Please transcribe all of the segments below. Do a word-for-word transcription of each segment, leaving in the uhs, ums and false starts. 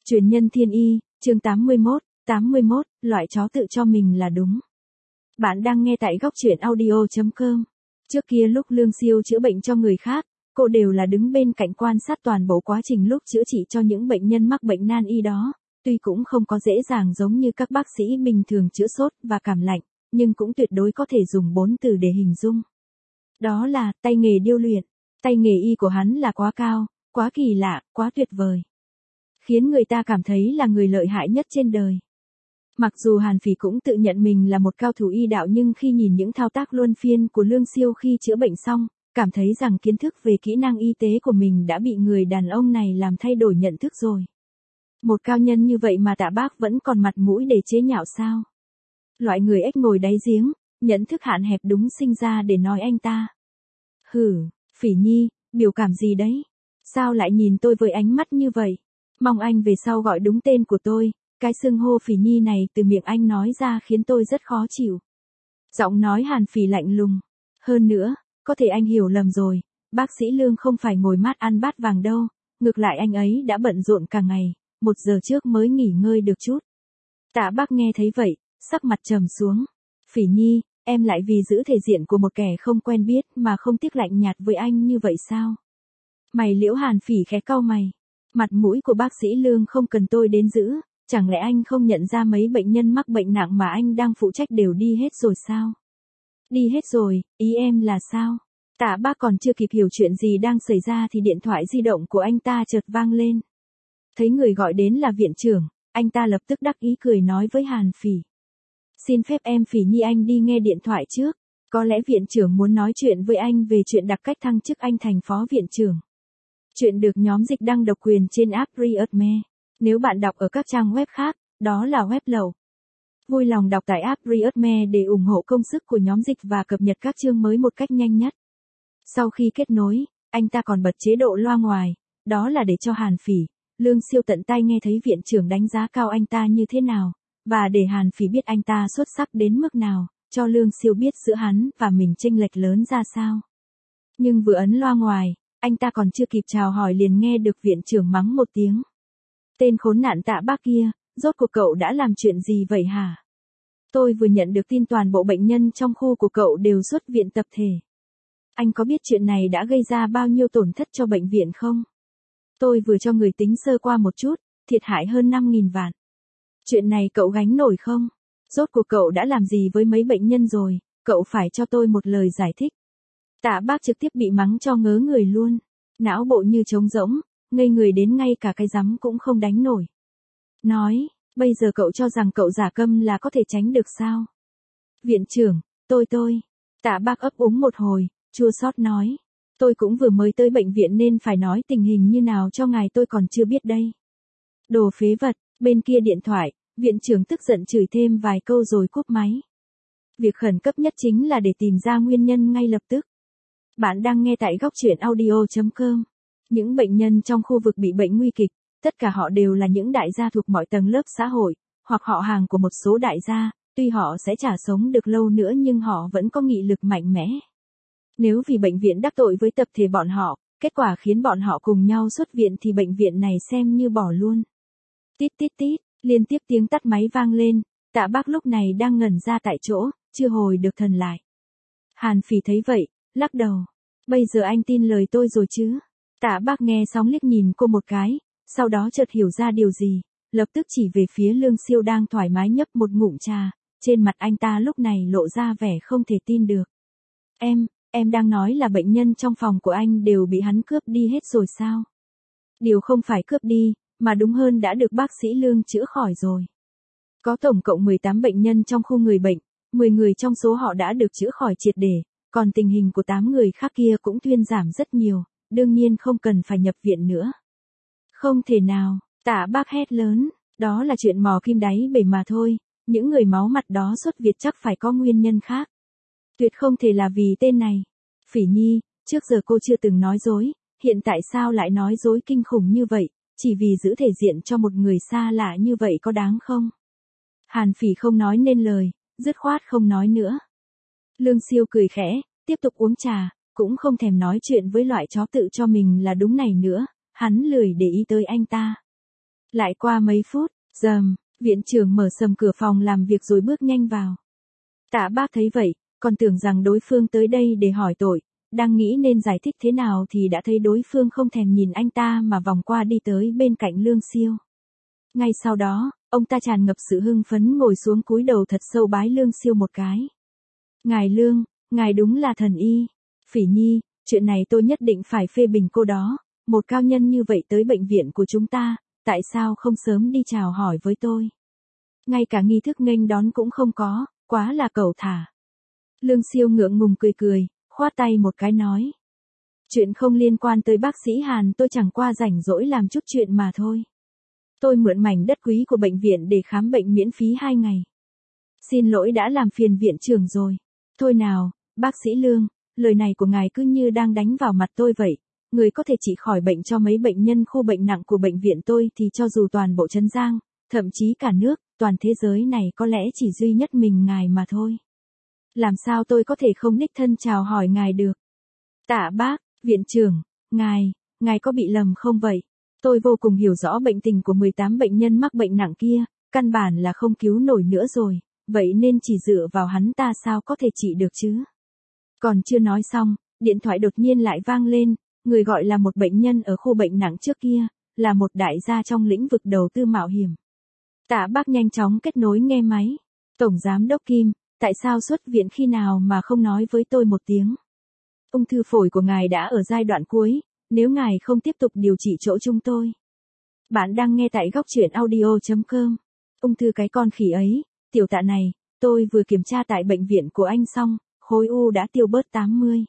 Truyền nhân thiên y, chương tám mươi mốt, tám mươi mốt, loại chó tự cho mình là đúng. Bạn đang nghe tại góc truyện audio chấm com. Trước kia lúc Lương Siêu chữa bệnh cho người khác, cô đều là đứng bên cạnh quan sát toàn bộ quá trình lúc chữa trị cho những bệnh nhân mắc bệnh nan y đó. Tuy cũng không có dễ dàng giống như các bác sĩ bình thường chữa sốt và cảm lạnh, nhưng cũng tuyệt đối có thể dùng bốn từ để hình dung. Đó là tay nghề điêu luyện. Tay nghề y của hắn là quá cao, quá kỳ lạ, quá tuyệt vời, khiến người ta cảm thấy là người lợi hại nhất trên đời. Mặc dù Hàn Phỉ cũng tự nhận mình là một cao thủ y đạo, nhưng khi nhìn những thao tác luân phiên của Lương Siêu khi chữa bệnh xong, cảm thấy rằng kiến thức về kỹ năng y tế của mình đã bị người đàn ông này làm thay đổi nhận thức rồi. Một cao nhân như vậy mà Tạ Bác vẫn còn mặt mũi để chế nhạo sao? Loại người ếch ngồi đáy giếng, nhận thức hạn hẹp đúng sinh ra để nói anh ta. Hử, Phỉ Nhi, biểu cảm gì đấy? Sao lại nhìn tôi với ánh mắt như vậy? Mong anh về sau gọi đúng tên của tôi. Cái xưng hô Phỉ Nhi này từ miệng anh nói ra khiến tôi rất khó chịu. Giọng nói Hàn Phỉ lạnh lùng. Hơn nữa, có thể anh hiểu lầm rồi, bác sĩ Lương không phải ngồi mát ăn bát vàng đâu, ngược lại anh ấy đã bận rộn cả ngày, một giờ trước mới nghỉ ngơi được chút. Tạ Bác nghe thấy vậy, sắc mặt trầm xuống. Phỉ Nhi, em lại vì giữ thể diện của một kẻ không quen biết mà không tiếc lạnh nhạt với anh như vậy sao? Mày Liễu Hàn Phỉ khẽ cau mày. Mặt mũi của bác sĩ Lương không cần tôi đến giữ. Chẳng lẽ anh không nhận ra mấy bệnh nhân mắc bệnh nặng mà anh đang phụ trách đều đi hết rồi sao? Đi hết rồi, ý em là sao? Tạ Bác còn chưa kịp hiểu chuyện gì đang xảy ra thì điện thoại di động của anh ta chợt vang lên. Thấy người gọi đến là viện trưởng, anh ta lập tức đắc ý cười nói với Hàn Phỉ. Xin phép em Phỉ Nhi anh đi nghe điện thoại trước, có lẽ viện trưởng muốn nói chuyện với anh về chuyện đặc cách thăng chức anh thành phó viện trưởng. Chuyện được nhóm dịch đăng độc quyền trên app Readme. Nếu bạn đọc ở các trang web khác, đó là web lậu. Vui lòng đọc tại app Readme để ủng hộ công sức của nhóm dịch và cập nhật các chương mới một cách nhanh nhất. Sau khi kết nối, anh ta còn bật chế độ loa ngoài, đó là để cho Hàn Phỉ, Lương Siêu tận tay nghe thấy viện trưởng đánh giá cao anh ta như thế nào, và để Hàn Phỉ biết anh ta xuất sắc đến mức nào, cho Lương Siêu biết giữa hắn và mình chênh lệch lớn ra sao. Nhưng vừa ấn loa ngoài, anh ta còn chưa kịp chào hỏi liền nghe được viện trưởng mắng một tiếng. Tên khốn nạn Tạ Bác kia, rốt cuộc cậu đã làm chuyện gì vậy hả? Tôi vừa nhận được tin toàn bộ bệnh nhân trong khu của cậu đều xuất viện tập thể. Anh có biết chuyện này đã gây ra bao nhiêu tổn thất cho bệnh viện không? Tôi vừa cho người tính sơ qua một chút, thiệt hại hơn năm nghìn vạn. Chuyện này cậu gánh nổi không? Rốt cuộc cậu đã làm gì với mấy bệnh nhân rồi, cậu phải cho tôi một lời giải thích. Tạ Bác trực tiếp bị mắng cho ngớ người luôn, não bộ như trống rỗng. Ngây người đến ngay cả cái rắm cũng không đánh nổi. Nói, bây giờ cậu cho rằng cậu giả câm là có thể tránh được sao? Viện trưởng, tôi tôi. Tạ Bác ấp úng một hồi, chua xót nói. Tôi cũng vừa mới tới bệnh viện nên phải nói tình hình như nào cho ngài tôi còn chưa biết đây. Đồ phế vật, bên kia điện thoại, viện trưởng tức giận chửi thêm vài câu rồi cúp máy. Việc khẩn cấp nhất chính là để tìm ra nguyên nhân ngay lập tức. Bạn đang nghe tại góc truyện audio chấm com. Những bệnh nhân trong khu vực bị bệnh nguy kịch, tất cả họ đều là những đại gia thuộc mọi tầng lớp xã hội, hoặc họ hàng của một số đại gia, tuy họ sẽ chả sống được lâu nữa nhưng họ vẫn có nghị lực mạnh mẽ. Nếu vì bệnh viện đắc tội với tập thể bọn họ, kết quả khiến bọn họ cùng nhau xuất viện thì bệnh viện này xem như bỏ luôn. Tít tít tít, liên tiếp tiếng tắt máy vang lên, Tạ Bác lúc này đang ngẩn ra tại chỗ, chưa hồi được thần lại. Hàn Phỉ thấy vậy, lắc đầu. Bây giờ anh tin lời tôi rồi chứ? Tạ Bác nghe xong liếc nhìn cô một cái, sau đó chợt hiểu ra điều gì, lập tức chỉ về phía Lương Siêu đang thoải mái nhấp một ngụm trà, trên mặt anh ta lúc này lộ ra vẻ không thể tin được. Em, em đang nói là bệnh nhân trong phòng của anh đều bị hắn cướp đi hết rồi sao? Điều không phải cướp đi, mà đúng hơn đã được bác sĩ Lương chữa khỏi rồi. Có tổng cộng mười tám bệnh nhân trong khu người bệnh, mười người trong số họ đã được chữa khỏi triệt để, còn tình hình của tám người khác kia cũng thuyên giảm rất nhiều. Đương nhiên không cần phải nhập viện nữa. Không thể nào, Tạ Bác hét lớn, đó là chuyện mò kim đáy bể mà thôi, những người máu mặt đó xuất viện chắc phải có nguyên nhân khác. Tuyệt không thể là vì tên này. Phỉ Nhi, trước giờ cô chưa từng nói dối, hiện tại sao lại nói dối kinh khủng như vậy, chỉ vì giữ thể diện cho một người xa lạ như vậy có đáng không? Hàn Phỉ không nói nên lời, dứt khoát không nói nữa. Lương Siêu cười khẽ, tiếp tục uống trà. Cũng không thèm nói chuyện với loại chó tự cho mình là đúng này nữa, hắn lười để ý tới anh ta. Lại qua mấy phút, rầm, viện trưởng mở sầm cửa phòng làm việc rồi bước nhanh vào. Tạ Bác thấy vậy, còn tưởng rằng đối phương tới đây để hỏi tội, đang nghĩ nên giải thích thế nào thì đã thấy đối phương không thèm nhìn anh ta mà vòng qua đi tới bên cạnh Lương Siêu. Ngay sau đó, ông ta tràn ngập sự hưng phấn ngồi xuống cúi đầu thật sâu bái Lương Siêu một cái. Ngài Lương, ngài đúng là thần y. Phỉ Nhi, chuyện này tôi nhất định phải phê bình cô đó, một cao nhân như vậy tới bệnh viện của chúng ta, tại sao không sớm đi chào hỏi với tôi? Ngay cả nghi thức nghênh đón cũng không có, quá là cẩu thả. Lương Siêu ngượng ngùng cười cười, khoát tay một cái nói. Chuyện không liên quan tới bác sĩ Hàn, tôi chẳng qua rảnh rỗi làm chút chuyện mà thôi. Tôi mượn mảnh đất quý của bệnh viện để khám bệnh miễn phí hai ngày. Xin lỗi đã làm phiền viện trưởng rồi. Thôi nào, bác sĩ Lương, lời này của ngài cứ như đang đánh vào mặt tôi vậy. Người có thể trị khỏi bệnh cho mấy bệnh nhân khu bệnh nặng của bệnh viện tôi thì cho dù toàn bộ Trấn Giang, thậm chí cả nước, toàn thế giới này có lẽ chỉ duy nhất mình ngài mà thôi. Làm sao tôi có thể không đích thân chào hỏi ngài được? Tạ Bác, viện trưởng, ngài, ngài có bị lầm không vậy? Tôi vô cùng hiểu rõ bệnh tình của mười tám bệnh nhân mắc bệnh nặng kia, căn bản là không cứu nổi nữa rồi, vậy nên chỉ dựa vào hắn ta sao có thể trị được chứ? Còn chưa nói xong, điện thoại đột nhiên lại vang lên, người gọi là một bệnh nhân ở khu bệnh nặng trước kia, là một đại gia trong lĩnh vực đầu tư mạo hiểm. Tạ Bác nhanh chóng kết nối nghe máy. Tổng Giám đốc Kim, tại sao xuất viện khi nào mà không nói với tôi một tiếng? Ung thư phổi của ngài đã ở giai đoạn cuối, nếu ngài không tiếp tục điều trị chỗ chúng tôi. Bạn đang nghe tại góc truyện audio chấm com. Ung thư cái con khỉ ấy, tiểu Tạ này, tôi vừa kiểm tra tại bệnh viện của anh xong, khối u đã tiêu bớt tám mươi.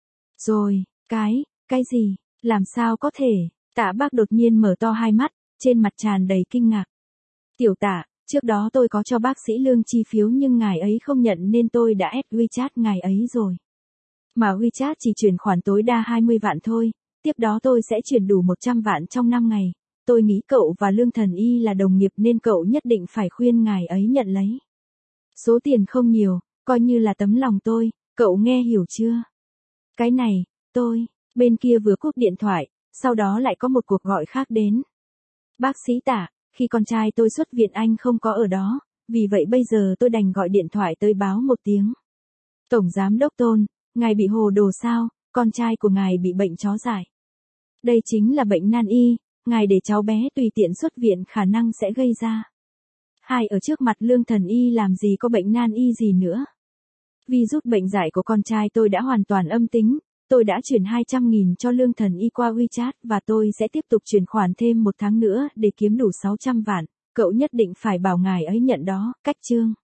Rồi, cái, cái gì, làm sao có thể? Tạ Bác đột nhiên mở to hai mắt, trên mặt tràn đầy kinh ngạc. Tiểu Tạ, trước đó tôi có cho bác sĩ Lương chi phiếu nhưng ngài ấy không nhận nên tôi đã ép WeChat ngài ấy rồi. Mà WeChat chỉ chuyển khoản tối đa hai mươi vạn thôi, tiếp đó tôi sẽ chuyển đủ một trăm vạn trong năm ngày. Tôi nghĩ cậu và Lương Thần Y là đồng nghiệp nên cậu nhất định phải khuyên ngài ấy nhận lấy. Số tiền không nhiều, coi như là tấm lòng tôi, cậu nghe hiểu chưa? Cái này, tôi, bên kia vừa cúp điện thoại, sau đó lại có một cuộc gọi khác đến. Bác sĩ Tạ, khi con trai tôi xuất viện anh không có ở đó, vì vậy bây giờ tôi đành gọi điện thoại tới báo một tiếng. Tổng Giám đốc Tôn, ngài bị hồ đồ sao, con trai của ngài bị bệnh chó dại. Đây chính là bệnh nan y, ngài để cháu bé tùy tiện xuất viện khả năng sẽ gây ra. Hai ở trước mặt Lương Thần Y làm gì có bệnh nan y gì nữa. Virus bệnh dại của con trai tôi đã hoàn toàn âm tính, tôi đã chuyển hai trăm nghìn cho Lương Thần Y qua WeChat và tôi sẽ tiếp tục chuyển khoản thêm một tháng nữa để kiếm đủ sáu trăm vạn, cậu nhất định phải bảo ngài ấy nhận đó, cách chương.